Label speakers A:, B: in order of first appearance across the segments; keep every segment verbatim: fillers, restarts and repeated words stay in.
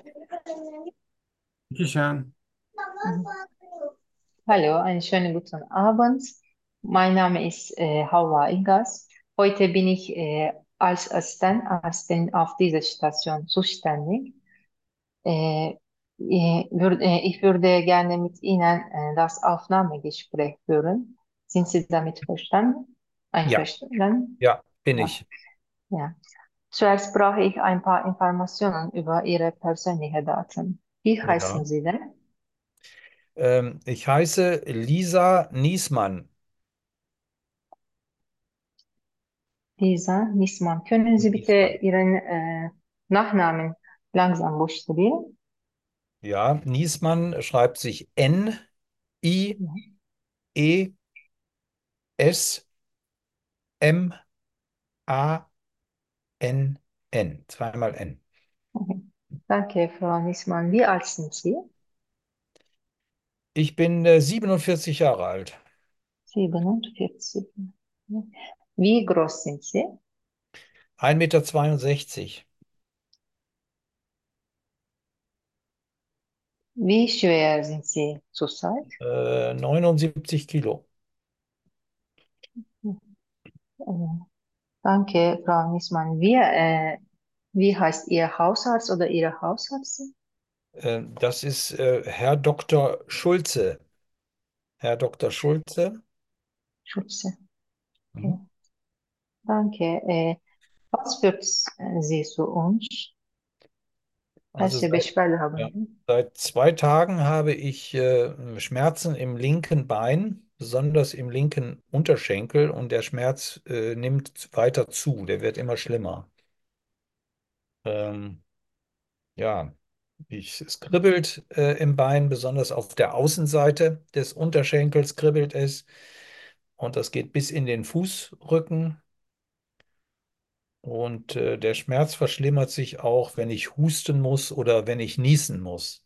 A: Bitteschön.
B: Hallo, einen schönen guten Abend. Mein Name ist äh, Hawa Ingas. Heute bin ich äh, als Assistent, Assistentin auf dieser Station zuständig. Äh, ich, würd, äh, ich würde gerne mit Ihnen äh, das Aufnahmegespräch führen. Sind Sie damit verstanden?
A: Ja,
B: Einverstanden?
A: ja, bin
B: Ja.
A: ich.
B: Ja. Zuerst brauche ich ein paar Informationen über Ihre persönlichen Daten. Wie heißen
A: Ja.
B: Sie denn?
A: Ähm, ich heiße Lisa Niesmann.
B: Lisa Nisman. Können Sie bitte
A: Niesmann.
B: Ihren äh, Nachnamen langsam buchstabieren?
A: Ja, Niesmann schreibt sich
B: Ja.
A: N I E S M A N N. Zweimal N.
B: Okay. Danke, Frau Nisman. Wie alt sind Sie?
A: Ich bin äh, siebenundvierzig Jahre alt.
B: siebenundvierzig. Wie groß sind Sie?
A: Ein Meter zweiundsechzig.
B: Wie schwer sind Sie zurzeit?
A: Äh, neunundsiebzig Kilo.
B: Äh, Danke, Frau Nisman. Wie, äh, wie heißt Ihr Hausarzt oder Ihre Hausärztin?
A: Äh, das ist äh, Herr Doktor Schulze. Herr Doktor Schulze.
B: Schutze.
A: Mhm.
B: Okay. Danke. Äh, was führt äh, Sie zu uns?
A: Also
B: Welche
A: seit,
B: Beschwerde
A: ja,
B: haben Sie?
A: seit zwei Tagen habe ich äh, Schmerzen im linken Bein, besonders im linken Unterschenkel, und der Schmerz äh, nimmt weiter zu, der wird immer schlimmer. Ähm, ja, ich, es kribbelt äh, im Bein, besonders auf der Außenseite des Unterschenkels kribbelt es, und das geht bis in den Fußrücken, und äh, der Schmerz verschlimmert sich auch, wenn ich husten muss oder wenn ich niesen muss.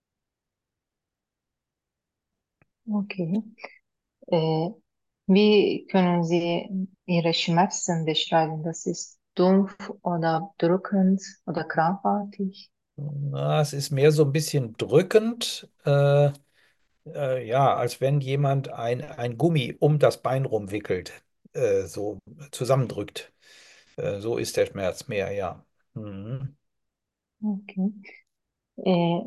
B: Okay. Äh, Wie können Sie Ihre Schmerzen beschreiben? Das ist dumpf oder drückend oder krampfartig?
A: Na, es ist mehr so ein bisschen drückend, äh, äh, ja, als wenn jemand ein, ein Gummi um das Bein rumwickelt, äh, so zusammendrückt. Äh, so ist der Schmerz mehr, ja. Mhm.
B: Okay. Äh,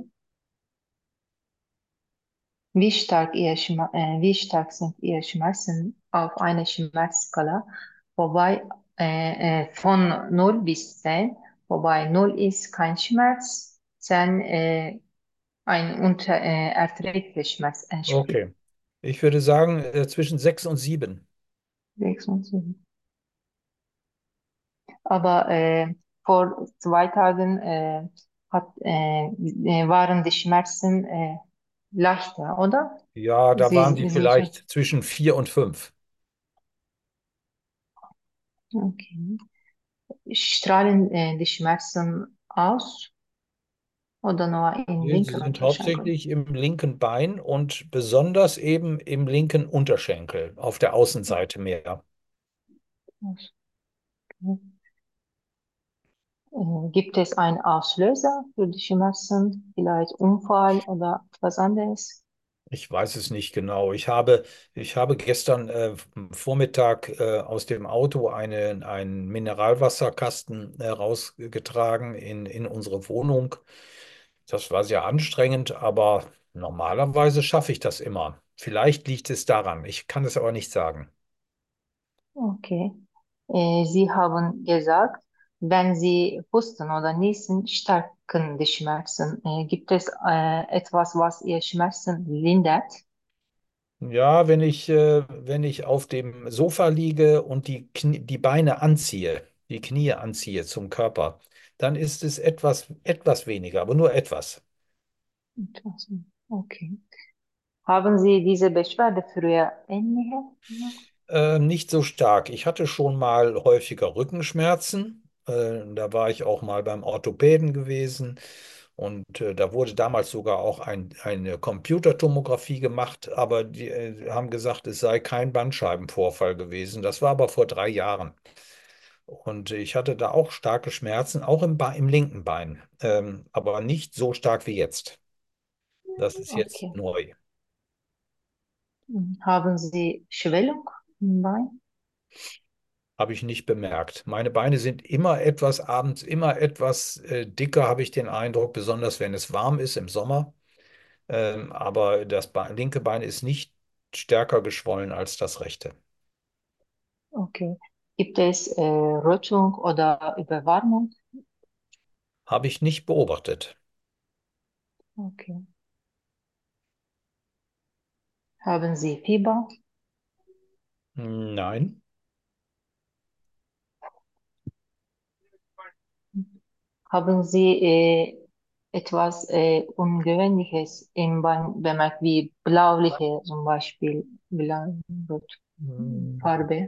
B: wie stark Ihr Schma äh, wie stark sind Ihre Schmerzen auf einer Schmerzskala? Wobei äh, äh, von null bis zehn, wobei null ist kein Schmerz, zehn äh, ein unter, äh, erträglicher Schmerz entspricht.
A: Okay. Ich würde sagen, äh, zwischen sechs und sieben.
B: sechs und sieben. Aber äh, vor zwei Tagen äh, hat, äh, äh, waren die Schmerzen äh, leichter, oder?
A: Ja, da waren
B: Sie,
A: die
B: Sie,
A: vielleicht zwischen vier und fünf.
B: okay. Strahlen äh, die Schmerzen aus oder nur im
A: Nee, sie
B: linken
A: sind
B: Unterschenkel?
A: hauptsächlich im linken Bein und besonders eben im linken Unterschenkel, auf der Außenseite mehr.
B: Okay. Äh, gibt es einen Auslöser für die Schmerzen, vielleicht Unfall oder was anderes?
A: Ich weiß es nicht genau. Ich habe, ich habe gestern äh, am Vormittag äh, aus dem Auto eine, einen Mineralwasserkasten äh, rausgetragen in, in unsere Wohnung. Das war sehr anstrengend, aber normalerweise schaffe ich das immer. Vielleicht liegt es daran. Ich kann es aber nicht sagen.
B: Okay. Äh, Sie haben gesagt, wenn Sie husten oder niesen, stärken die Schmerzen. Äh, gibt es äh, etwas, was Ihr Schmerzen lindert?
A: Ja, wenn ich, äh, wenn ich auf dem Sofa liege und die, Knie, die Beine anziehe, die Knie anziehe zum Körper, dann ist es etwas, etwas weniger, aber nur etwas.
B: Etwas, okay. Haben Sie diese Beschwerde früher ähnliche?
A: Äh, nicht so stark. Ich hatte schon mal häufiger Rückenschmerzen. Äh, da war ich auch mal beim Orthopäden gewesen. Und äh, da wurde damals sogar auch ein, eine Computertomographie gemacht, aber die äh, haben gesagt, es sei kein Bandscheibenvorfall gewesen. Das war aber vor drei Jahren. Und ich hatte da auch starke Schmerzen, auch im, Be im linken Bein, ähm, aber nicht so stark wie jetzt. Das ist jetzt
B: Okay.
A: neu.
B: Mhm. Haben Sie Schwellung im Bein?
A: Habe ich nicht bemerkt. Meine Beine sind immer etwas abends, immer etwas äh, dicker, habe ich den Eindruck, besonders wenn es warm ist im Sommer. Ähm, aber das Be linke Bein ist nicht stärker geschwollen als das rechte.
B: Okay. Gibt es äh, Rötung oder Überwarmung?
A: Habe ich nicht beobachtet.
B: Okay. Haben Sie Fieber?
A: Nein.
B: Haben Sie äh, etwas äh, Ungewöhnliches im Bein bemerkt, wie blauliche zum Beispiel, blau, rot,
A: Hm,
B: Farbe?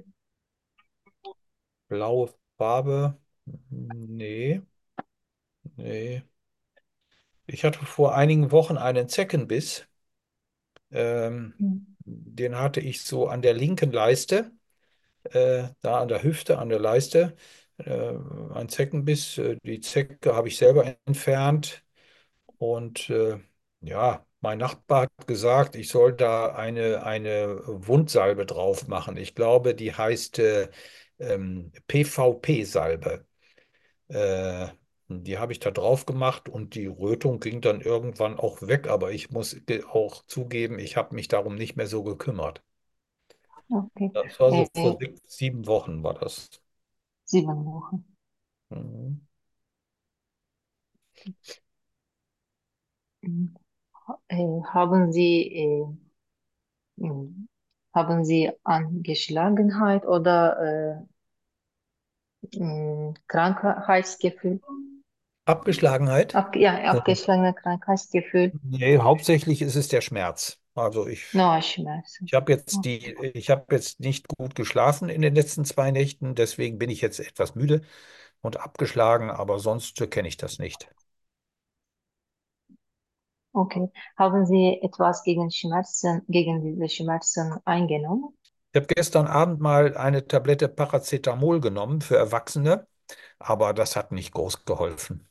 A: blaue Farbe? Nee, nee. Ich hatte vor einigen Wochen einen Zeckenbiss. Ähm,
B: Mhm.
A: Den hatte ich so an der linken Leiste, äh, da an der Hüfte, an der Leiste. Äh, ein Zeckenbiss. Äh, die Zecke habe ich selber entfernt. Und äh, ja, mein Nachbar hat gesagt, ich soll da eine, eine Wundsalbe drauf machen. Ich glaube, die heißt äh, ähm, P V P-Salbe. Äh, Die habe ich da drauf gemacht und die Rötung ging dann irgendwann auch weg. Aber ich muss ge- auch zugeben, ich habe mich darum nicht mehr so gekümmert.
B: Okay.
A: Das war so vor
B: Äh,
A: sechs, sieben Wochen war das.
B: sieben Wochen.
A: Mhm.
B: Mhm. Äh, haben Sie, äh, mhm. haben Sie Angeschlagenheit oder äh, mh, Krankheitsgefühl?
A: Abgeschlagenheit?
B: Ab, ja, abgeschlagene Krankheitsgefühl.
A: Nee, hauptsächlich ist es der Schmerz. Also ich
B: No Schmerzen.
A: Ich habe jetzt die,
B: Okay.
A: ich habe jetzt nicht gut geschlafen in den letzten zwei Nächten, deswegen bin ich jetzt etwas müde und abgeschlagen, aber sonst kenne ich das nicht.
B: Okay. Haben Sie etwas gegen Schmerzen, gegen diese Schmerzen eingenommen?
A: Ich habe gestern Abend mal eine Tablette Paracetamol genommen für Erwachsene, aber das hat nicht groß geholfen.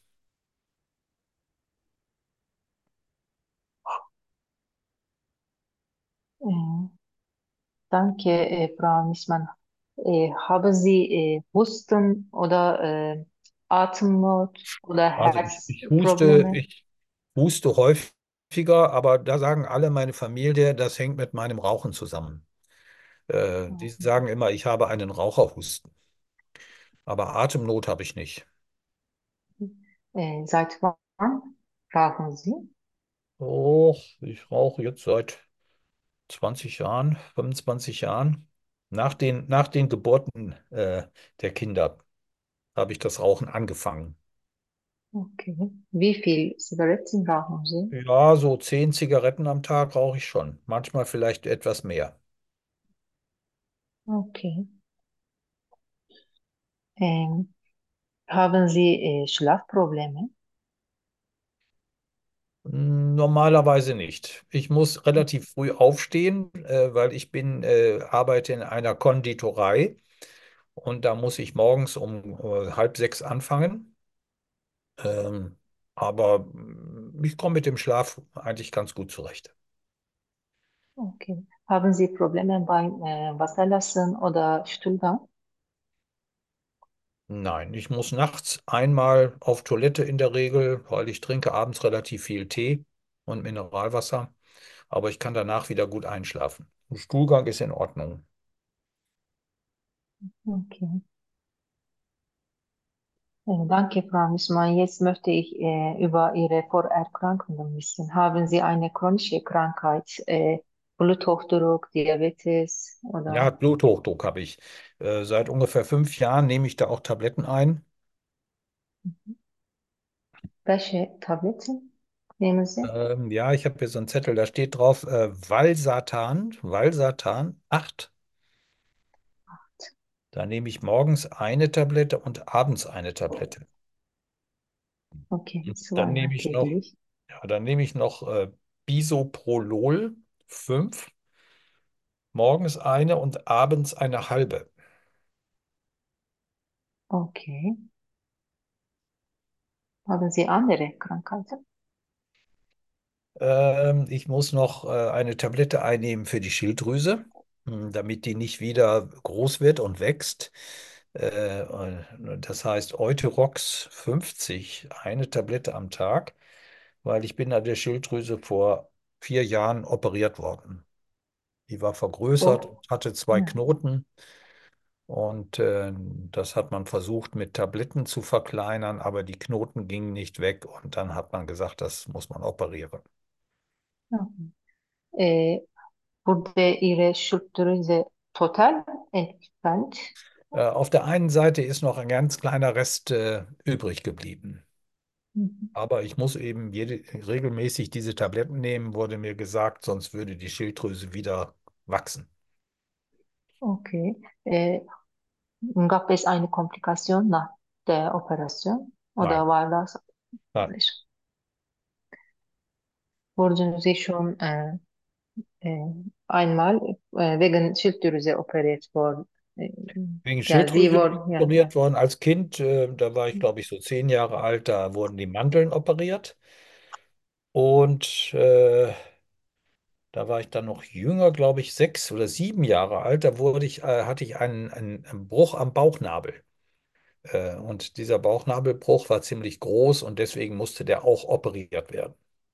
B: Äh, danke, äh, Frau Missmann. Äh, haben Sie äh, Husten oder äh, Atemnot oder
A: Also ich, ich huste,
B: Herzprobleme?
A: ich huste häufiger, aber da sagen alle meine Familie, das hängt mit meinem Rauchen zusammen. Äh, die sagen immer, ich habe einen Raucherhusten, aber Atemnot habe ich nicht.
B: Äh, seit wann rauchen Sie?
A: Oh, ich rauche jetzt seit zwanzig Jahren, fünfundzwanzig Jahren. Nach den, nach den Geburten äh, der Kinder habe ich das Rauchen angefangen.
B: Okay. Wie viel Zigaretten rauchen Sie?
A: Ja, so zehn Zigaretten am Tag rauche ich schon. Manchmal vielleicht etwas mehr.
B: Okay. Ähm, haben Sie äh, Schlafprobleme?
A: Normalerweise nicht. Ich muss relativ früh aufstehen, äh, weil ich bin, äh, arbeite in einer Konditorei und da muss ich morgens um äh, halb sechs anfangen. Ähm, aber mm, ich komme mit dem Schlaf eigentlich ganz gut zurecht.
B: Okay. Haben Sie Probleme beim äh, Wasserlassen oder Stuhlgang?
A: Nein, ich muss nachts einmal auf Toilette in der Regel, weil ich trinke abends relativ viel Tee und Mineralwasser, aber ich kann danach wieder gut einschlafen. Stuhlgang ist in Ordnung.
B: Okay. Äh, danke, Frau Missmann. Jetzt möchte ich äh, über Ihre Vorerkrankungen wissen. Haben Sie eine chronische Krankheit, äh, Bluthochdruck, Diabetes
A: Ja,
B: oder
A: Bluthochdruck habe ich. Äh, seit ungefähr fünf Jahren nehme ich da auch Tabletten ein.
B: welche Tabletten nehmen Sie?
A: Ähm, ja, ich habe hier so einen Zettel, da steht drauf äh, Valsartan, Valsartan acht. Da nehme ich morgens eine Tablette und abends eine Tablette.
B: Okay,
A: Dann
B: zweimal
A: nehme ich noch,
B: täglich.
A: ja, dann nehme ich noch äh, Bisoprolol fünf, morgens eine und abends eine halbe.
B: Okay. Haben Sie andere Krankheiten?
A: Ähm, ich muss noch äh, eine Tablette einnehmen für die Schilddrüse, mh, damit die nicht wieder groß wird und wächst. Äh, und das heißt Euthyrox fünfzig, eine Tablette am Tag, weil ich bin an der Schilddrüse vor vier Jahren operiert worden. Die war vergrößert
B: Oh,
A: und hatte zwei
B: ja.
A: Knoten. Und äh, das hat man versucht mit Tabletten zu verkleinern, aber die Knoten gingen nicht weg. Und dann hat man gesagt, das muss man operieren.
B: Ja. Äh, Wurde Ihre Schilddrüse total entfernt?
A: Äh, auf der einen Seite ist noch ein ganz kleiner Rest äh, übrig geblieben.
B: Mhm.
A: Aber ich muss eben jede, regelmäßig diese Tabletten nehmen, wurde mir gesagt, sonst würde die Schilddrüse wieder wachsen.
B: Okay. Äh, Gab es eine Komplikation nach der Operation
A: Nein,
B: oder war das
A: nein,
B: alles? Wurden Sie schon äh, äh, einmal äh, wegen Schilddrüse operiert worden? Äh,
A: wegen
B: ja, Sie
A: Schilddrüse bin ich
B: wurden, ja, ja.
A: operiert worden als Kind. Äh, da war ich, glaube ich, so zehn Jahre alt. Da wurden die Mandeln operiert. Und äh, da war ich dann noch jünger, glaube ich, sechs oder sieben Jahre alt. Da wurde ich, äh, hatte ich einen, einen, einen Bruch am Bauchnabel. Äh, und dieser Bauchnabelbruch war ziemlich groß und deswegen musste der auch operiert werden.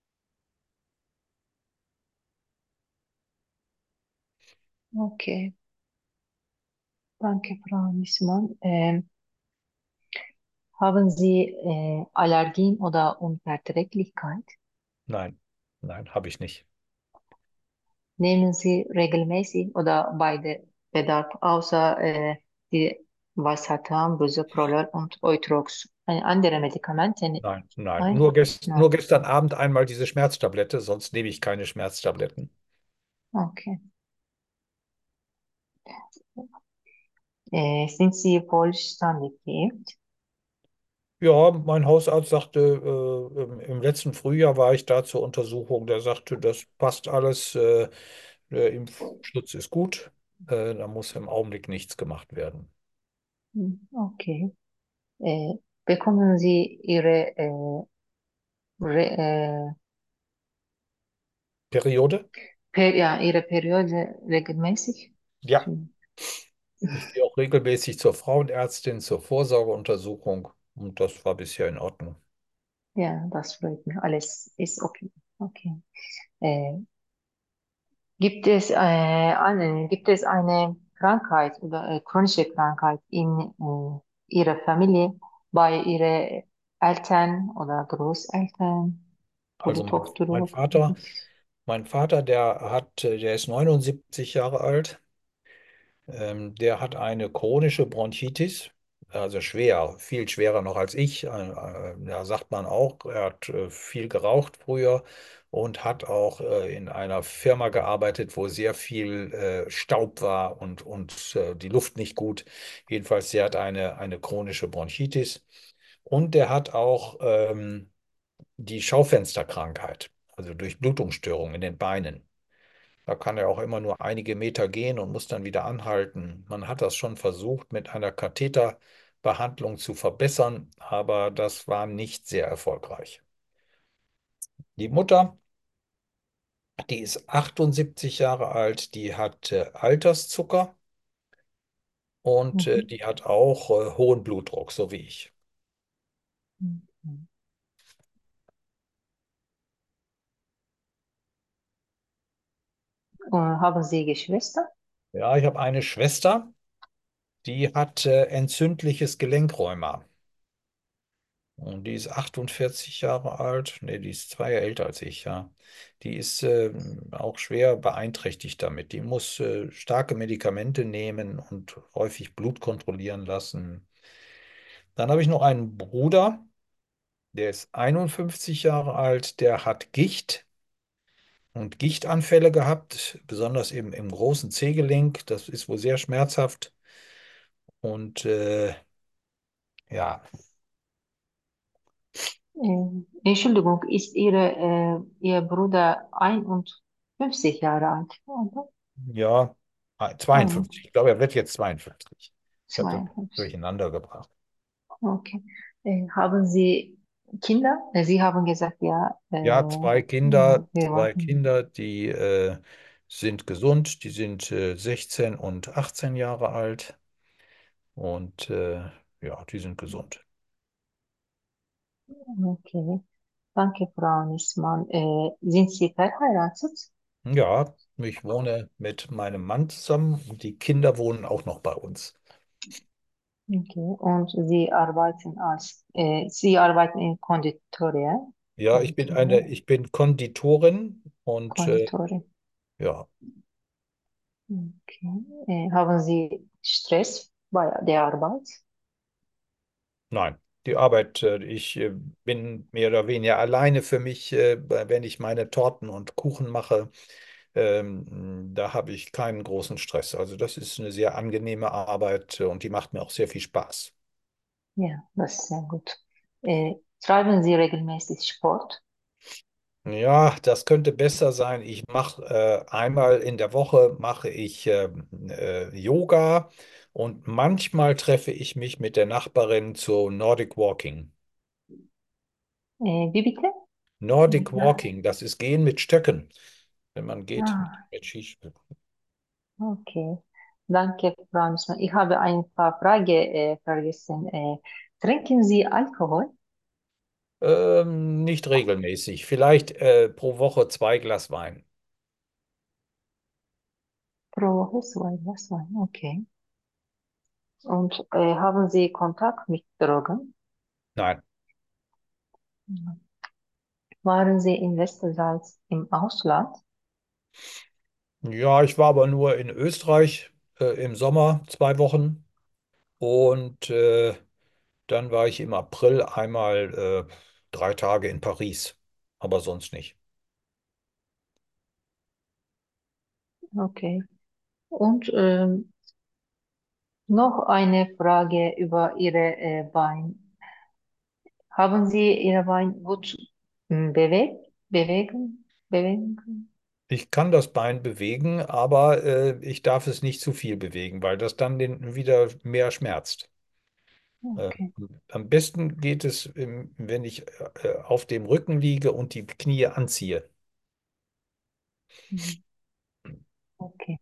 B: Okay, danke, Frau Missmann. Ähm, haben Sie äh, Allergien oder Unverträglichkeit?
A: Nein, nein, habe ich nicht.
B: Nehmen Sie regelmäßig oder beide Bedarf, außer äh, die Valsartan, Bisoprolol und Eutrox, äh, andere Medikamente?
A: Nein, nein.
B: Nein?
A: Nur, gest nur
B: Nein.
A: gestern Abend einmal diese Schmerztablette, sonst nehme ich keine Schmerztabletten.
B: Okay. Äh, sind Sie vollständig geimpft?
A: Ja, mein Hausarzt sagte, äh, im, im letzten Frühjahr war ich da zur Untersuchung. Der sagte, das passt alles, äh, der Impfschutz ist gut, äh, da muss im Augenblick nichts gemacht werden.
B: Hm, okay. Äh, Bekommen Sie Ihre, äh, Re, äh,
A: Periode?
B: per, ja, Ihre Periode regelmäßig?
A: Ja.
B: Hm.
A: Ich gehe auch regelmäßig zur Frauenärztin, zur Vorsorgeuntersuchung und das war bisher in Ordnung.
B: Ja, das freut mich. Alles ist okay. Okay. Äh, Gibt es, äh, eine, gibt es eine Krankheit oder äh, chronische Krankheit in äh, Ihrer Familie, bei Ihren Eltern oder Großeltern
A: Also
B: oder
A: mein,
B: Tochter?
A: mein Vater, mein Vater, der hat, äh, der ist neunundsiebzig Jahre alt. Ähm, der hat eine chronische Bronchitis, also schwer, viel schwerer noch als ich. Äh, äh, da sagt man auch, er hat äh, viel geraucht früher und hat auch äh, in einer Firma gearbeitet, wo sehr viel äh, Staub war und, und äh, die Luft nicht gut. Jedenfalls, der hat eine, eine chronische Bronchitis und der hat auch ähm, die Schaufensterkrankheit, also Durchblutungsstörungen in den Beinen. Da kann er auch immer nur einige Meter gehen und muss dann wieder anhalten. Man hat das schon versucht, mit einer Katheterbehandlung zu verbessern, aber das war nicht sehr erfolgreich. Die Mutter, die ist achtundsiebzig Jahre alt, die hat äh, Alterszucker und äh,
B: Mhm.
A: die hat auch äh, hohen Blutdruck, so wie ich.
B: Mhm. Äh, haben Sie Geschwister?
A: Ja, ich habe eine Schwester, die hat äh, entzündliches Gelenkrheuma. Und die ist achtundvierzig Jahre alt. Nee, die ist zwei Jahre älter als ich, ja. Die ist ähm, auch schwer beeinträchtigt damit. Die muss äh, starke Medikamente nehmen und häufig Blut kontrollieren lassen. Dann habe ich noch einen Bruder, der ist einundfünfzig Jahre alt, der hat Gicht und Gichtanfälle gehabt, besonders im, im großen Zehgelenk. Das ist wohl sehr schmerzhaft. Und äh, ja,
B: Äh, Entschuldigung, ist Ihre, äh, Ihr Bruder einundfünfzig Jahre alt, oder?
A: ja,
B: einundfünfzig,
A: zweiundfünfzig. Ich glaube, er wird jetzt zweiundfünfzig. Ich habe das
B: zweiundfünfzig.
A: durcheinander gebracht.
B: Okay. Äh, haben Sie Kinder? Äh, Sie haben gesagt, ja, äh,
A: Ja, zwei
B: ja,
A: Kinder,
B: wir
A: zwei
B: warten.
A: Kinder, die äh, sind gesund, die sind äh, sechzehn und achtzehn Jahre alt und äh, ja, die sind gesund.
B: Okay. Danke, Frau Nisman. Äh, sind Sie verheiratet?
A: Ja, ich wohne mit meinem Mann zusammen und die Kinder wohnen auch noch bei uns.
B: Okay. Und Sie arbeiten als, äh, Sie arbeiten in Konditorie,
A: Ja, ich bin eine,
B: Konditorie,
A: ich bin Konditorin und äh,
B: Konditorie.
A: ja,
B: Okay. Äh, haben Sie Stress bei der Arbeit?
A: nein, die Arbeit, äh, ich äh, bin mehr oder weniger alleine für mich, äh, bei- wenn ich meine Torten und Kuchen mache. Ähm, da habe ich keinen großen Stress. Also das ist eine sehr angenehme Arbeit äh, und die macht mir auch sehr viel Spaß.
B: Ja, das ist sehr gut. Äh, treiben Sie regelmäßig Sport?
A: Ja, das könnte besser sein. Ich mache äh, einmal in der Woche mache ich ähm, äh, Yoga und manchmal treffe ich mich mit der Nachbarin zu Nordic Walking.
B: Äh, wie bitte? Äh,
A: Nordic
B: na,
A: Walking, das ist Gehen mit Stöcken, wenn man geht mit,
B: ah,
A: mit Skistöcken.
B: okay. Danke, Frau Nisman. Ich habe ein paar Fragen äh, vergessen. Äh, trinken Sie Alkohol?
A: Ähm, nicht regelmäßig, vielleicht äh, pro Woche zwei Glas Wein.
B: Pro Woche zwei Glas Wein, okay. Und äh, haben Sie Kontakt mit Drogen?
A: Nein.
B: Mhm. Waren Sie in letzter Zeit im Ausland?
A: Ja, ich war aber nur in Österreich äh, im Sommer zwei Wochen und äh, dann war ich im April einmal äh, drei Tage in Paris, aber sonst nicht.
B: Okay. Und ähm, noch eine Frage über Ihre äh, Beine. Haben Sie Ihre Beine gut ähm, bewegt, bewegen, bewegen?
A: Ich kann das Bein bewegen, aber äh, ich darf es nicht zu viel bewegen, weil das dann den, wieder mehr schmerzt. Äh,
B: Okay.
A: am besten geht es, ähm, wenn ich äh, auf dem Rücken liege und die Knie anziehe.
B: Mhm. Okay.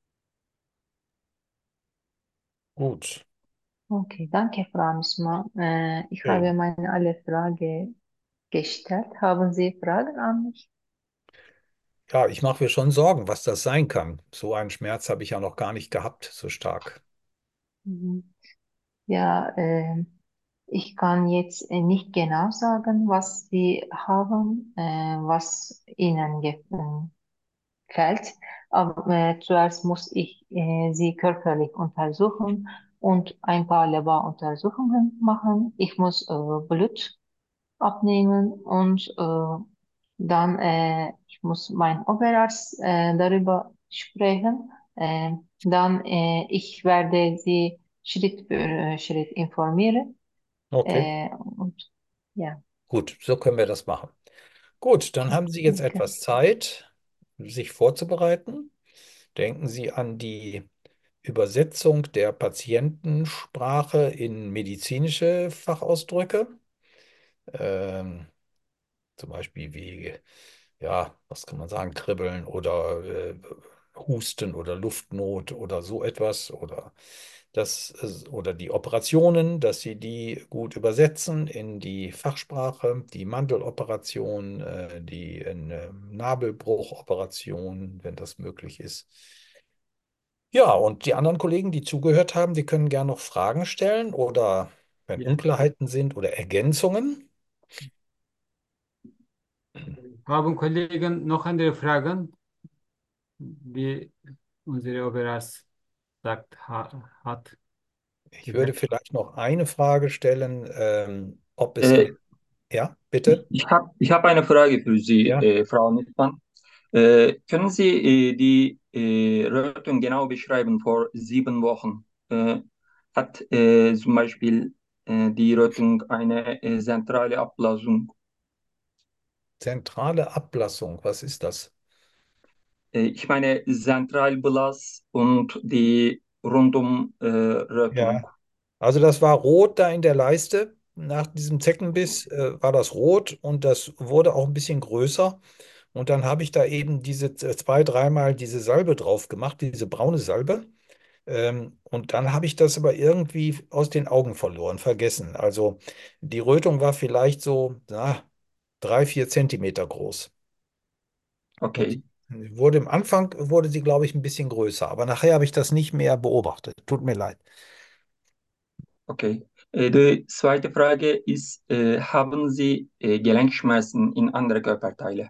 A: Gut.
B: Okay, danke, Frau Misma. Äh, ich
A: Ja,
B: habe meine alle Fragen gestellt. Haben Sie Fragen an mich?
A: ja, ich mache mir schon Sorgen, was das sein kann. So einen Schmerz habe ich ja noch gar nicht gehabt, so stark.
B: Mhm. Ja, äh, ich kann jetzt äh, nicht genau sagen, was Sie haben, äh, was Ihnen gefällt. Aber äh, zuerst muss ich äh, Sie körperlich untersuchen und ein paar Laboruntersuchungen machen. Ich muss äh, Blut abnehmen und äh, dann äh, ich muss mein Oberarzt äh, darüber sprechen. Äh, dann äh, ich werde Sie Schritt für äh, Schritt informieren.
A: Okay,
B: Äh, und ja,
A: gut, so können wir das machen. Gut, dann haben Sie jetzt
B: danke.
A: etwas Zeit, sich vorzubereiten. Denken Sie an die Übersetzung der Patientensprache in medizinische Fachausdrücke. Ähm, Zum Beispiel wie, ja, was kann man sagen, Kribbeln oder äh, Husten oder Luftnot oder so etwas oder das äh, oder die Operationen, dass Sie die gut übersetzen in die Fachsprache, die Mandeloperation, äh, die äh, Nabelbruchoperation, wenn das möglich ist. Ja, und die anderen Kollegen, die zugehört haben, die können gerne noch Fragen stellen oder wenn
C: Ja.
A: Unklarheiten sind oder Ergänzungen.
C: Haben Kollegen noch andere Fragen, wie unsere Oberarzt sagt, ha, hat
A: Ich würde
C: gesagt?
A: vielleicht noch eine Frage stellen, ähm, ob es
D: Äh,
A: mit, ja,
D: ich
A: bitte,
D: ich habe ich hab eine Frage für Sie,
A: ja,
D: äh, Frau Nittmann. Äh, können Sie äh, die äh, Rötung genau beschreiben vor sieben Wochen? Äh, hat äh, zum Beispiel äh, die Rötung eine äh, zentrale Ablassung?
A: zentrale Ablassung, was ist das?
D: Äh, ich meine Zentralblass und die Rundum äh,
A: Ja,
D: Rötung.
A: Also das war rot da in der Leiste. Nach diesem Zeckenbiss äh, war das rot und das wurde auch ein bisschen größer. Und dann habe ich da eben diese z- zwei, dreimal diese Salbe drauf gemacht, diese braune Salbe. Ähm, und dann habe ich das aber irgendwie aus den Augen verloren, vergessen. Also die Rötung war vielleicht so, na, drei, vier Zentimeter groß. Und
D: Okay,
A: sie wurde im Anfang wurde sie, glaube ich, ein bisschen größer, aber nachher habe ich das nicht mehr beobachtet. Tut mir leid.
D: okay. Äh, die zweite Frage ist, äh, haben Sie äh, Gelenkschmerzen in andere Körperteile?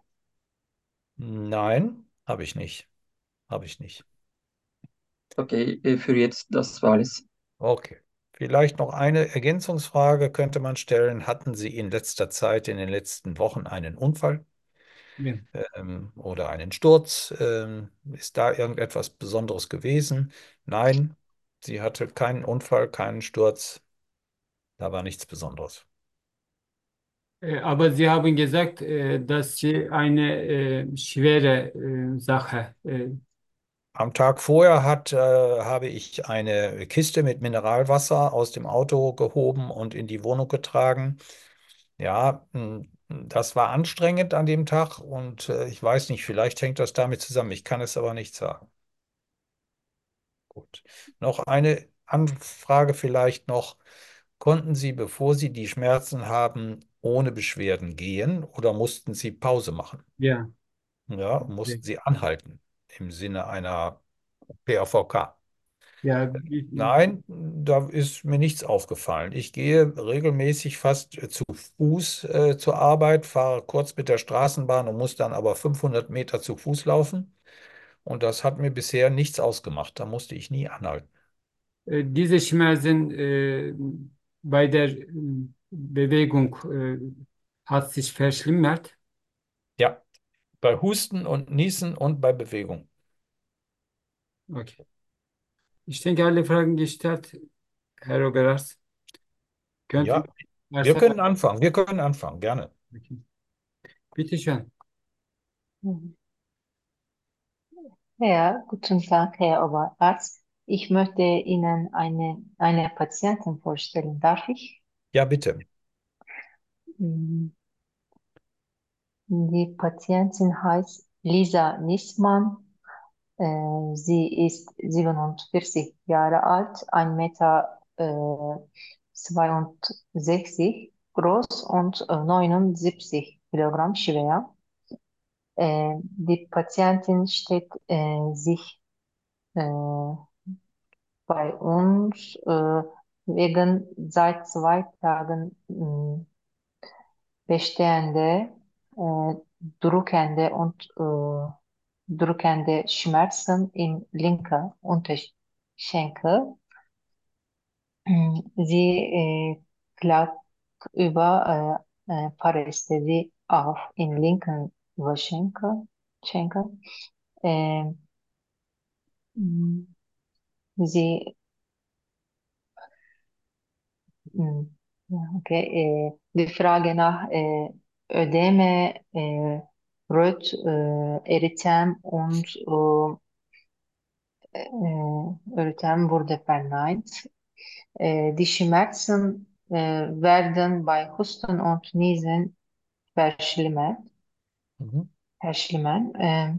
A: Nein, habe ich nicht. Habe ich nicht.
D: Okay, äh, für jetzt, das war alles.
A: Okay. Vielleicht noch eine Ergänzungsfrage könnte man stellen. Hatten Sie in letzter Zeit, in den letzten Wochen einen Unfall,
C: Ja.
A: ähm, oder einen Sturz? Ähm, ist da irgendetwas Besonderes gewesen? Nein, sie hatte keinen Unfall, keinen Sturz. Da war nichts Besonderes.
C: Äh, aber Sie haben gesagt, äh, dass Sie eine äh, schwere äh, Sache. Äh,
A: Am Tag vorher hat, äh, habe ich eine Kiste mit Mineralwasser aus dem Auto gehoben und in die Wohnung getragen. Ja, mh, das war anstrengend an dem Tag und äh, ich weiß nicht, vielleicht hängt das damit zusammen. Ich kann es aber nicht sagen. Gut. Noch eine Anfrage vielleicht noch. Konnten Sie, bevor Sie die Schmerzen haben, ohne Beschwerden gehen oder mussten Sie Pause machen?
C: ja.
A: Ja, mussten Sie anhalten im Sinne einer P A V K?
C: Ja, ich,
A: Nein, da ist mir nichts aufgefallen. Ich gehe regelmäßig fast äh, zu Fuß äh, zur Arbeit, fahre kurz mit der Straßenbahn und muss dann aber fünfhundert Meter zu Fuß laufen. Und das hat mir bisher nichts ausgemacht. Da musste ich nie anhalten.
C: äh, diese Schmerzen äh, bei der äh, Bewegung äh, hat sich verschlimmert.
A: Ja, bei Husten und Niesen und bei Bewegung.
C: Okay. Ich denke, alle Fragen gestellt, Herr Oberarzt. Könnten
A: Ja, wir
C: Marcel,
A: können anfangen. Wir können anfangen, gerne.
C: okay. Bitte schön.
B: Mhm. Ja, guten Tag, Herr Oberarzt. Ich möchte Ihnen eine, eine Patientin vorstellen. Darf ich?
A: Ja, bitte.
B: Mm, Die Patientin heißt Lisa Nissmann. Äh, sie ist siebenundvierzig Jahre alt, ein Meter äh, zweiundsechzig groß und äh, neunundsiebzig Kilogramm schwer. Äh, die Patientin steht äh, sich äh, bei uns äh, wegen seit zwei Tagen mh, bestehende äh, drückende und äh, drückende Schmerzen im linken Unterschenkel. Sie äh, klagt über äh, äh, Parästhesie auf im linken Oberschenkel. Schenkel. Äh, mh, sie Hm, ja, okay. Äh, die Frage nach äh, Ödeme, äh, Röt, äh, Erythem und äh, äh, Erythem wurde verneint. Äh, die Schmerzen äh, werden bei Husten und Niesen verschlimmert.
A: Mhm.
B: verschlimmern. Äh,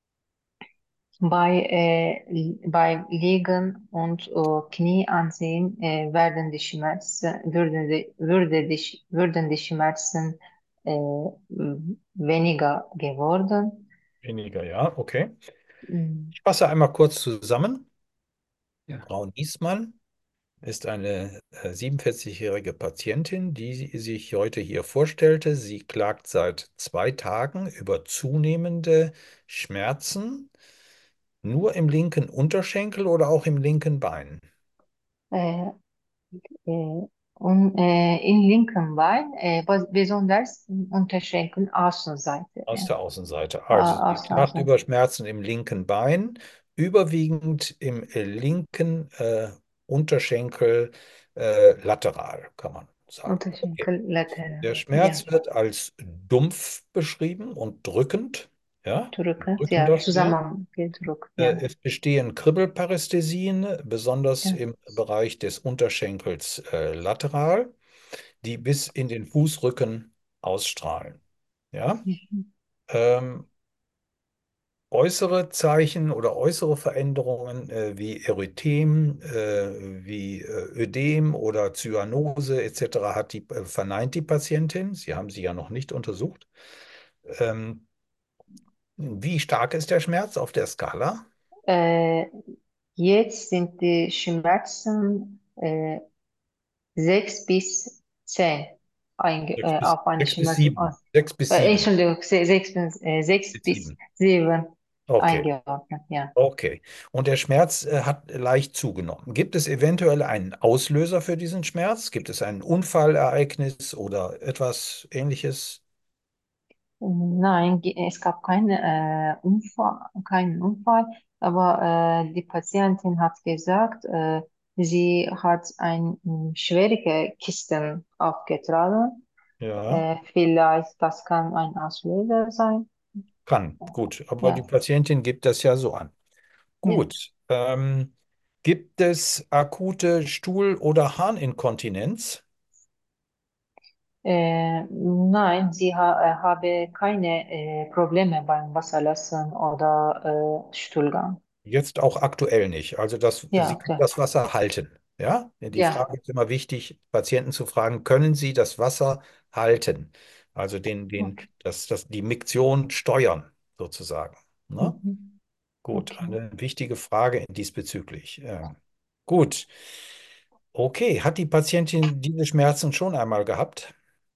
B: bei, äh, bei Liegen und äh, Knieanziehen äh, werden die Schmerzen, würden die, würde die, Sch- würden die Schmerzen äh, m- weniger geworden.
A: Weniger, ja, okay.
B: Mm,
A: Ich fasse einmal kurz zusammen.
C: Ja.
A: Frau Niesmann ist eine äh, siebenundvierzig-jährige Patientin, die sie- sich heute hier vorstellte. Sie klagt seit zwei Tagen über zunehmende Schmerzen, nur im linken Unterschenkel oder auch im linken Bein.
B: Äh, äh, und äh, im linken Bein, äh, bes- besonders im Unterschenkel Außenseite.
A: Aus
B: Ja.
A: der Außenseite. Also,
B: Au-
A: sie
B: Außen,
A: klagt
B: Außen,
A: über Schmerzen im linken Bein, überwiegend im äh, linken äh, Unterschenkel äh, lateral, kann man sagen. Okay.
B: Unterschenkel lateral.
A: Der
B: Ja.
A: Schmerz wird als dumpf beschrieben und drückend. ja,
B: drückend, ja,
A: drückender Schmerz.
B: zusammengedrückt,
A: Äh,
B: ja.
A: Es bestehen Kribbelparästhesien, besonders
B: Ja.
A: im Bereich des Unterschenkels äh, lateral, die bis in den Fußrücken ausstrahlen. Ja?
B: Mhm.
A: Ähm, Äußere Zeichen oder äußere Veränderungen äh, wie Erythem, äh, wie äh, Ödem oder Zyanose et cetera hat die, äh, verneint die Patientin. Sie haben sie ja noch nicht untersucht. Ähm, wie stark ist der Schmerz auf der Skala?
B: Äh, Jetzt sind die Schmerzen äh, sechs bis zehn einge
A: Sechs
B: äh,
A: bis,
B: auf eine
A: sechs bis
B: Schmerzen.
A: sieben. Sechs bis
B: Äh,
A: sieben.
B: Entschuldigung, se- sechs bis, äh, sechs
A: Bis
B: bis
A: sieben.
B: sieben
A: Okay.
B: eingeordnet, ja.
A: Okay. Und der Schmerz äh, hat leicht zugenommen. Gibt es eventuell einen Auslöser für diesen Schmerz? Gibt es ein Unfallereignis oder etwas Ähnliches?
B: Nein, ge- es gab keine, äh, Unfall, keinen Unfall, aber äh, die Patientin hat gesagt, äh, sie hat ein mh, schwierige Kisten aufgetragen.
A: Ja,
B: Äh, vielleicht das kann ein Auslöser sein.
A: kann. Gut. Aber die
B: Ja,
A: Patientin gibt das ja so an.
B: ja.
A: Gut. Ähm, gibt es akute Stuhl- oder Harninkontinenz?
B: Äh, nein, sie ha äh, habe keine äh, Probleme beim Wasserlassen oder äh, Stuhlgang.
A: Jetzt auch aktuell nicht. Also das, sie
B: Ja,
A: kann
B: ja,
A: das Wasser halten. Ja, die
B: ja.
A: Frage ist immer wichtig, Patienten zu fragen, können sie das Wasser halten? Also den, den,
B: Okay.
A: das, das, die Miktion steuern, sozusagen. Ne?
B: Mhm.
A: Gut,
B: Okay.
A: eine wichtige Frage diesbezüglich. Ähm, gut, okay. Hat die Patientin diese Schmerzen schon einmal gehabt?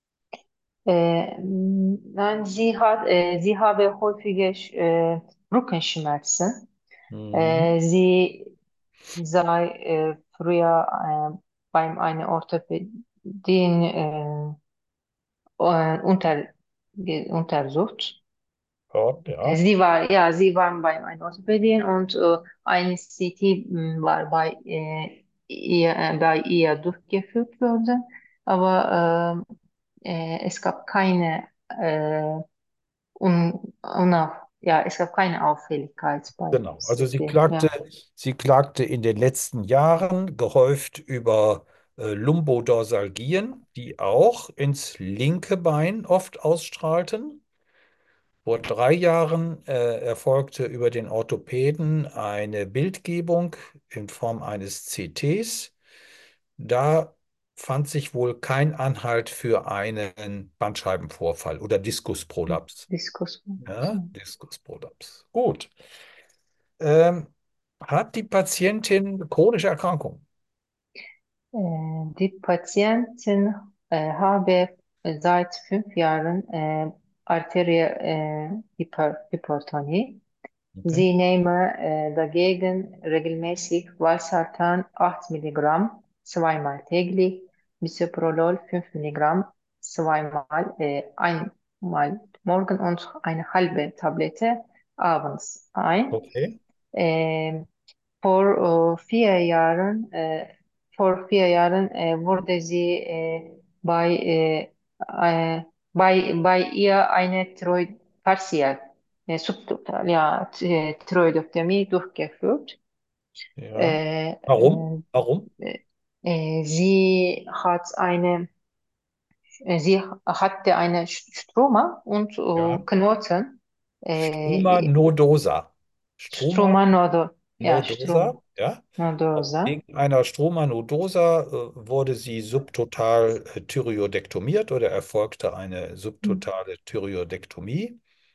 B: Äh, nein, sie hat, äh, sie habe häufige Sch- äh, Rückenschmerzen.
A: Mhm.
B: Äh, sie sei äh, früher äh, beim einer Orthopädin äh, äh, unter, ge- untersucht.
A: Ja, ja,
B: Sie war, ja, sie waren bei einer Orthopädin und äh, ein C T mh, war bei, äh, ihr, äh, bei ihr durchgeführt worden, aber ähm, äh, es gab keine äh, un, unauf, ja, es gab keine Auffälligkeit bei
A: genau. Also sie
B: C T,
A: klagte,
B: ja.
A: sie klagte in den letzten Jahren gehäuft über äh, Lumbodorsalgien, die auch ins linke Bein oft ausstrahlten. Vor drei Jahren äh, erfolgte über den Orthopäden eine Bildgebung in Form eines C Ts. Da fand sich wohl kein Anhalt für einen Bandscheibenvorfall oder Diskusprolaps.
B: Diskus.
A: Ja, Diskusprolaps. Gut. Ähm, hat die Patientin chronische Erkrankungen?
B: Äh, die Patientin äh, habe seit fünf Jahren äh, Arteriehypertonie. Äh, Hyper- Hypertonie.
A: Okay.
B: Sie nehme äh, dagegen regelmäßig Valsartan acht Milligramm zweimal täglich, Bisoprolol fünf Milligramm zweimal, äh, einmal morgen und eine halbe Tablette abends ein.
A: Okay.
B: Ähm, vor äh, vier Jahren, äh, vor vier Jahren äh, wurde sie äh, bei, äh, äh, bei, bei ihr eine Treu partiell, äh, subtotal, ja, t- äh, Treuodektomie durchgeführt.
A: Ja.
B: Äh,
A: Warum?
B: äh,
A: Warum?
B: äh, Sie hat eine, äh, sie hatte eine Struma und
A: Ja.
B: äh, Knoten,
A: Struma
B: äh,
A: nodosa. Struma
B: Struma nodo, ja,
A: nodosa,
B: Strom
A: ja.
B: nodosa.
A: Wegen einer Struma nodosa äh, wurde sie subtotal äh, thyreoidektomiert oder erfolgte eine subtotale Thyreoidektomie.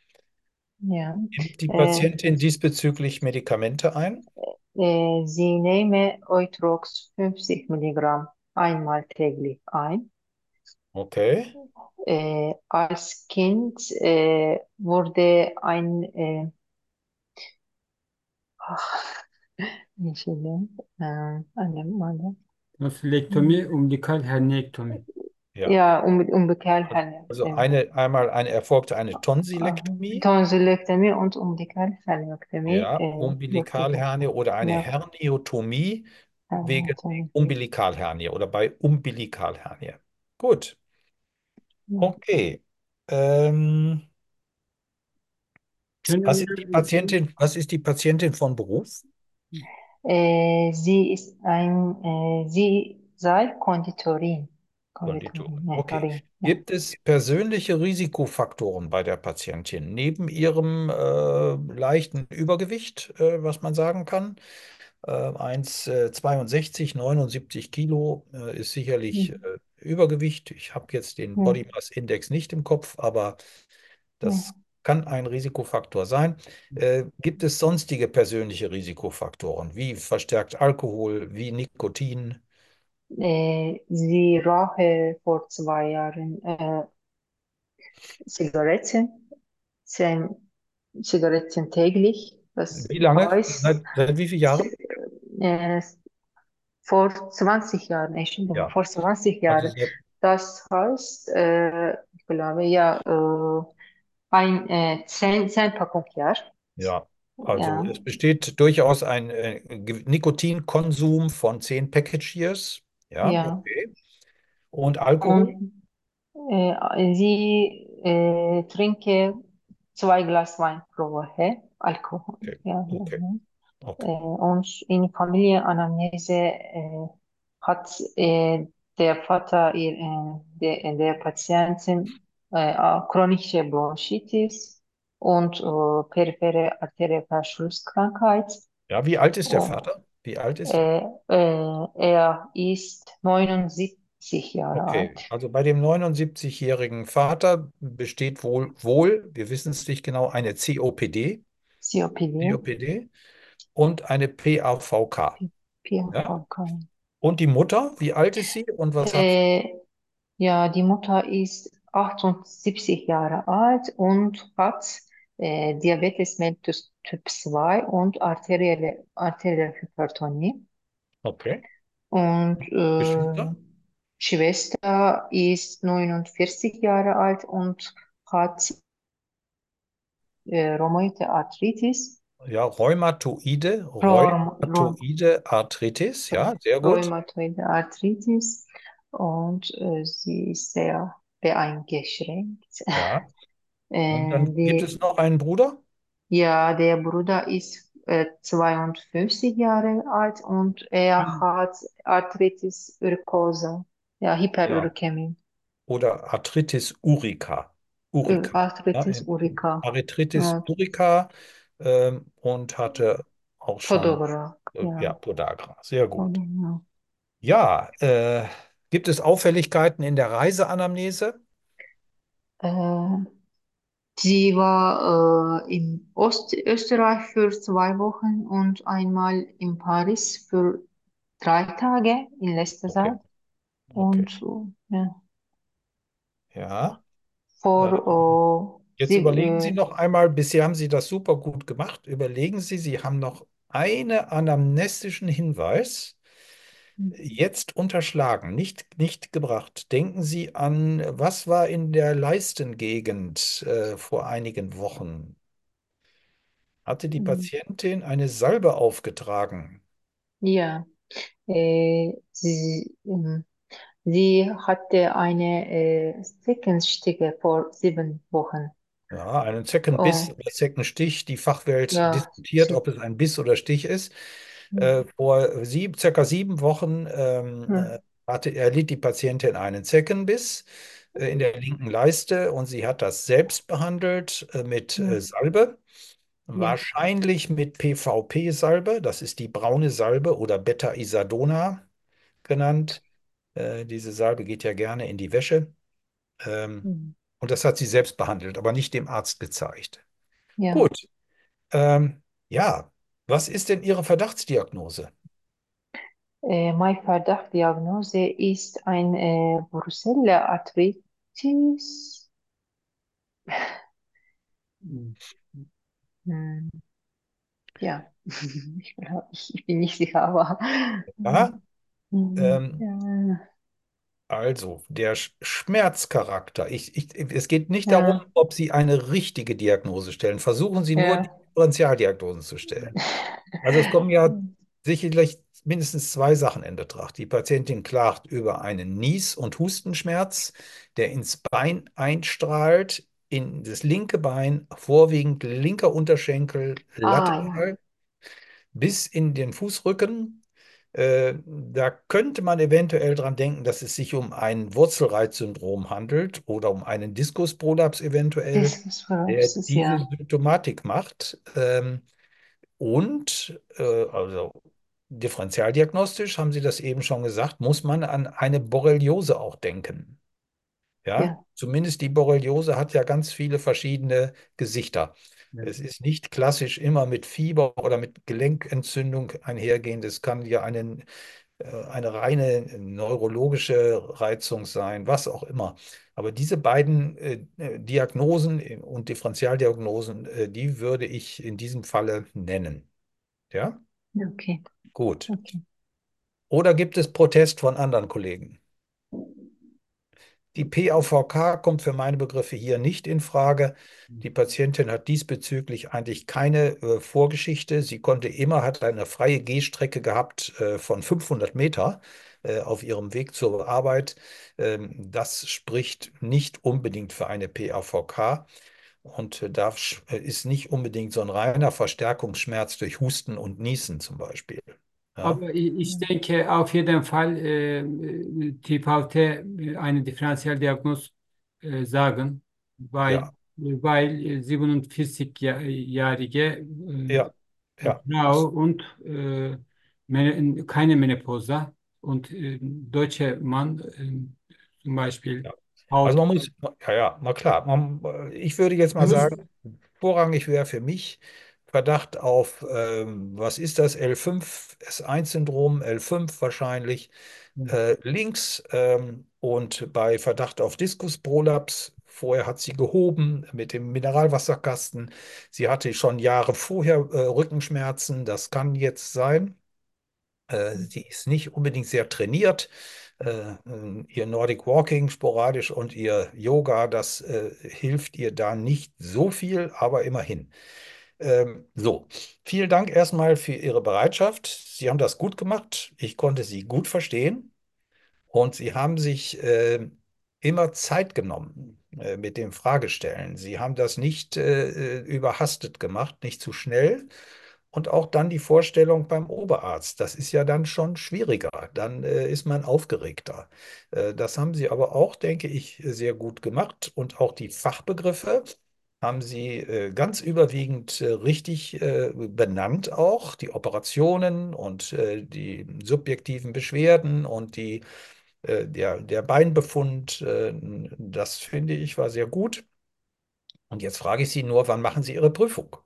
B: Ja,
A: Nimmt die
B: äh,
A: Patientin diesbezüglich Medikamente ein?
B: äh, sie nehme Eutrox fünfzig Milligramm einmal täglich ein.
A: Okay.
B: Äh, als Kind äh, wurde ein, äh, ach, Entschuldigung, äh, eine, meine,
C: Tonsilektomi, umbilikal herniektomi.
A: Ja.
B: ja, um, Umbilikalhernie,
A: Also eine, einmal eine erfolgte eine
B: äh,
A: Tonsilektomie,
B: Tonsilektomie und Umbilikalherniektomie
A: ja,
B: äh, durchgeführt.
A: Umbilikalhernie oder eine
B: Ja,
A: Herniotomie wegen
B: Herniektomie.
A: Umbilikalhernie oder bei Umbilikalhernie. Gut,
B: Ja.
A: okay. Ähm,
C: Können
A: Was
C: wir,
A: ist die Patientin, was ist die Patientin von Beruf?
B: Äh, sie ist ein, äh, sie sei Konditorin.
A: Konditorin.
B: Konditorin,
A: Okay.
B: Näherin, ja.
A: Gibt es persönliche Risikofaktoren bei der Patientin neben ihrem äh, leichten Übergewicht, äh, was man sagen kann? Äh, eins Komma zweiundsechzig, neunundsiebzig Kilo äh, ist sicherlich
B: Mhm.
A: äh, Übergewicht. Ich habe jetzt den
B: Ja,
A: Body Mass Index nicht im Kopf, aber das
B: ja.
A: kann ein Risikofaktor sein. Äh, gibt es sonstige persönliche Risikofaktoren wie verstärkt Alkohol, wie Nikotin?
B: Äh, sie rauche vor zwei Jahren äh, Zigaretten, zehn Zigaretten täglich. Das
A: Wie lange?
B: heißt,
A: Seit, seit wie vielen Jahren?
B: äh, vor zwanzig Jahren, Entschuldigung,
A: Ja,
B: vor zwanzig
A: also
B: Jahren.
A: seit,
B: Das heißt, äh, ich glaube, ja, äh, ein, äh, zehn, zehn Packung Jahr.
A: ja, also
B: Ja,
A: es besteht durchaus ein äh, Ge- Nikotinkonsum von zehn Package Years. Ja,
B: ja.
A: okay. Und Alkohol?
B: Und äh, sie äh, trinke zwei Glas Wein pro Woche, Alkohol.
A: Okay,
B: Ja, ja,
A: okay,
B: ja. Äh,
A: okay.
B: und in Familienanamnese äh, hat äh, der Vater ihr, äh, der, der Patientin äh, auch chronische Bronchitis und äh, periphere Arterieverschlusskrankheit.
A: Ja, wie alt ist der
B: Oh,
A: Vater? Wie alt ist er?
B: äh, äh, er ist neunundsiebzig Jahre
A: Okay,
B: alt.
A: also bei dem neunundsiebzig-jährigen Vater besteht wohl, wohl, wir wissen es nicht genau, eine C O P D,
B: C O P D,
A: C O P D und eine P A V K. Ja?
B: P V K.
A: Und die Mutter, wie alt ist sie und was hat sie?
B: Äh, ja, die Mutter ist achtundsiebzig Jahre alt und hat äh, Diabetes mellitus Typ zwei und arterielle, arterielle Hypertonie.
A: Okay.
B: Und
A: Geschwister?
B: äh, Schwester ist neunundvierzig Jahre alt und hat äh, Rheumatoide Arthritis.
A: Ja, Rheumatoide,
B: Rheum- Rheum-
A: Rheumatoide Arthritis, ja, sehr gut.
B: Rheumatoide Arthritis. Und äh, sie ist sehr beeingeschränkt.
A: Ja. Und
B: Äh,
A: dann gibt es
B: die,
A: noch einen Bruder?
B: ja, der Bruder ist äh, zweiundfünfzig Jahre alt und er
A: Ein-
B: hat Arthritis urcosa, ja,
A: Ja.
B: Hyperuricemie,
A: Oder Arthritis urica.
B: Ur-
A: Urica. Ja,
B: Arthritis
A: in-
B: urica
A: Arthritis
B: und
A: urica ähm, und hatte auch schon
B: Podogra,
A: äh, ja,
B: ja.
A: Podagra. Sehr gut.
B: Podogra.
A: Ja, äh, gibt es Auffälligkeiten in der Reiseanamnese?
B: Äh, sie war äh, in Ostösterreich für zwei Wochen und einmal in Paris für drei Tage in letzter
A: Okay,
B: Zeit.
A: okay.
B: Und so, ja,
A: Ja. Äh,
B: vor äh,
A: Jetzt
B: sie,
A: überlegen Sie
B: äh,
A: noch einmal, bisher haben Sie das super gut gemacht. Überlegen Sie, Sie haben noch einen anamnestischen Hinweis jetzt unterschlagen, nicht, nicht gebracht. Denken Sie an, was war in der Leistengegend äh, vor einigen Wochen? Hatte die Patientin eine Salbe aufgetragen?
B: ja, äh, sie, ähm, sie hatte eine äh, Zeckenstiche vor sieben Wochen.
A: Ja, einen Zeckenbiss
B: Oh,
A: oder Zeckenstich. Die Fachwelt
B: ja,
A: diskutiert,
B: sie,
A: ob es ein Biss oder Stich ist.
B: hm,
A: Äh, vor sieb, circa sieben Wochen ähm,
B: hm,
A: äh, hatte, erlitt die Patientin einen Zeckenbiss äh, in der linken Leiste und sie hat das selbst behandelt äh, mit
B: hm,
A: äh, Salbe,
B: ja,
A: wahrscheinlich mit P V P-Salbe. Das ist die braune Salbe oder Beta-Isadona genannt. Äh, diese Salbe geht ja gerne in die Wäsche. Ähm,
B: hm,
A: und das hat sie selbst behandelt, aber nicht dem Arzt gezeigt.
B: ja.
A: Gut. Ähm, ja, was ist denn Ihre Verdachtsdiagnose?
B: Äh, meine Verdachtdiagnose ist ein äh, Brusseler Arthritis. Hm, ja, ich, glaub, ich, ich bin nicht sicher, aber
A: Ja,
B: hm,
A: ähm,
B: ja,
A: also der Sch- Schmerzcharakter. Ich, ich, es geht nicht darum,
B: ja,
A: ob Sie eine richtige Diagnose stellen. Versuchen Sie nur, die
B: ja.
A: Differentialdiagnosen zu stellen. Also es kommen ja sicherlich mindestens zwei Sachen in Betracht. Die Patientin klagt über einen Nies- und Hustenschmerz, der ins Bein einstrahlt, in das linke Bein, vorwiegend linker Unterschenkel,
B: Ah, ja,
A: lateral bis in den Fußrücken. Äh, da könnte man eventuell dran denken, dass es sich um ein Wurzelreizsyndrom handelt oder um einen Diskusprolaps eventuell, der
B: Diskusprolaps,
A: diese
B: ja,
A: Symptomatik macht. Ähm, und äh, also differentialdiagnostisch, haben Sie das eben schon gesagt, muss man an eine Borreliose auch denken. Ja,
B: ja,
A: zumindest die Borreliose hat ja ganz viele verschiedene Gesichter.
C: Ja.
A: Es ist nicht klassisch immer mit Fieber oder mit Gelenkentzündung einhergehend. Es kann ja eine, äh, eine reine neurologische Reizung sein, was auch immer. Aber diese beiden äh, äh, Diagnosen und Differentialdiagnosen, äh, die würde ich in diesem Falle nennen. Ja,
B: okay,
A: gut.
B: okay.
A: Oder gibt es Protest von anderen Kollegen? Die P A V K kommt für meine Begriffe hier nicht in Frage. Die Patientin hat diesbezüglich eigentlich keine äh, Vorgeschichte. Sie konnte immer, hat eine freie Gehstrecke gehabt äh, von fünfhundert Meter äh, auf ihrem Weg zur Arbeit. Ähm, das spricht nicht unbedingt für eine P A V K und äh, da sch- äh, ist nicht unbedingt so ein reiner Verstärkungsschmerz durch Husten und Niesen zum Beispiel. Ja,
C: Aber ich, ich denke auf jeden Fall äh, äh, T V T äh, eine Differentialdiagnose äh, sagen, weil,
A: ja,
C: weil äh, siebenundvierzig-jährige
A: ja,
C: äh,
A: ja.
C: Frau und äh, Men keine Menopause und äh, deutscher Mann äh, zum Beispiel
A: Ja. Also
C: Haut.
A: man muss, ja, ja, mal klar. Man, ich würde jetzt mal sagen, vorrangig wäre für mich Verdacht auf, ähm, was ist das, L fünf S eins Syndrom, L fünf wahrscheinlich, äh, links ähm, und bei Verdacht auf Diskusprolaps. Vorher hat sie gehoben mit dem Mineralwasserkasten. Sie hatte schon Jahre vorher äh, Rückenschmerzen. Das kann jetzt sein. Äh, sie ist nicht unbedingt sehr trainiert. Äh, äh, ihr Nordic Walking sporadisch und ihr Yoga, das äh, hilft ihr da nicht so viel, aber immerhin. Ähm, so, vielen Dank erstmal für Ihre Bereitschaft. Sie haben das gut gemacht. Ich konnte Sie gut verstehen und Sie haben sich äh, immer Zeit genommen äh, mit dem Fragestellen. Sie haben das nicht äh, äh, überhastet gemacht, nicht zu schnell. Und auch dann die Vorstellung beim Oberarzt. Das ist ja dann schon schwieriger. Dann äh, ist man aufgeregter. Äh, das haben Sie aber auch, denke ich, sehr gut gemacht. Und auch die Fachbegriffe haben Sie äh, ganz überwiegend äh, richtig äh, benannt, auch die Operationen und äh, die subjektiven Beschwerden und die, äh, der, der Beinbefund. Äh, das finde ich war sehr gut. Und jetzt frage ich Sie nur, wann machen Sie Ihre Prüfung?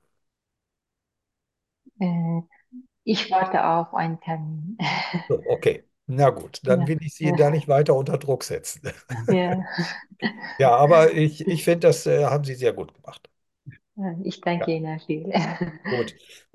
B: Äh, ich warte auf einen Termin.
A: So, okay, na gut, dann
B: Ja,
A: will ich Sie da
B: ja,
A: nicht weiter unter Druck setzen.
B: ja.
A: Ja, aber ich, ich finde, das äh, haben Sie sehr gut gemacht.
B: Ich danke
A: Ja,
B: Ihnen viel.
A: gut.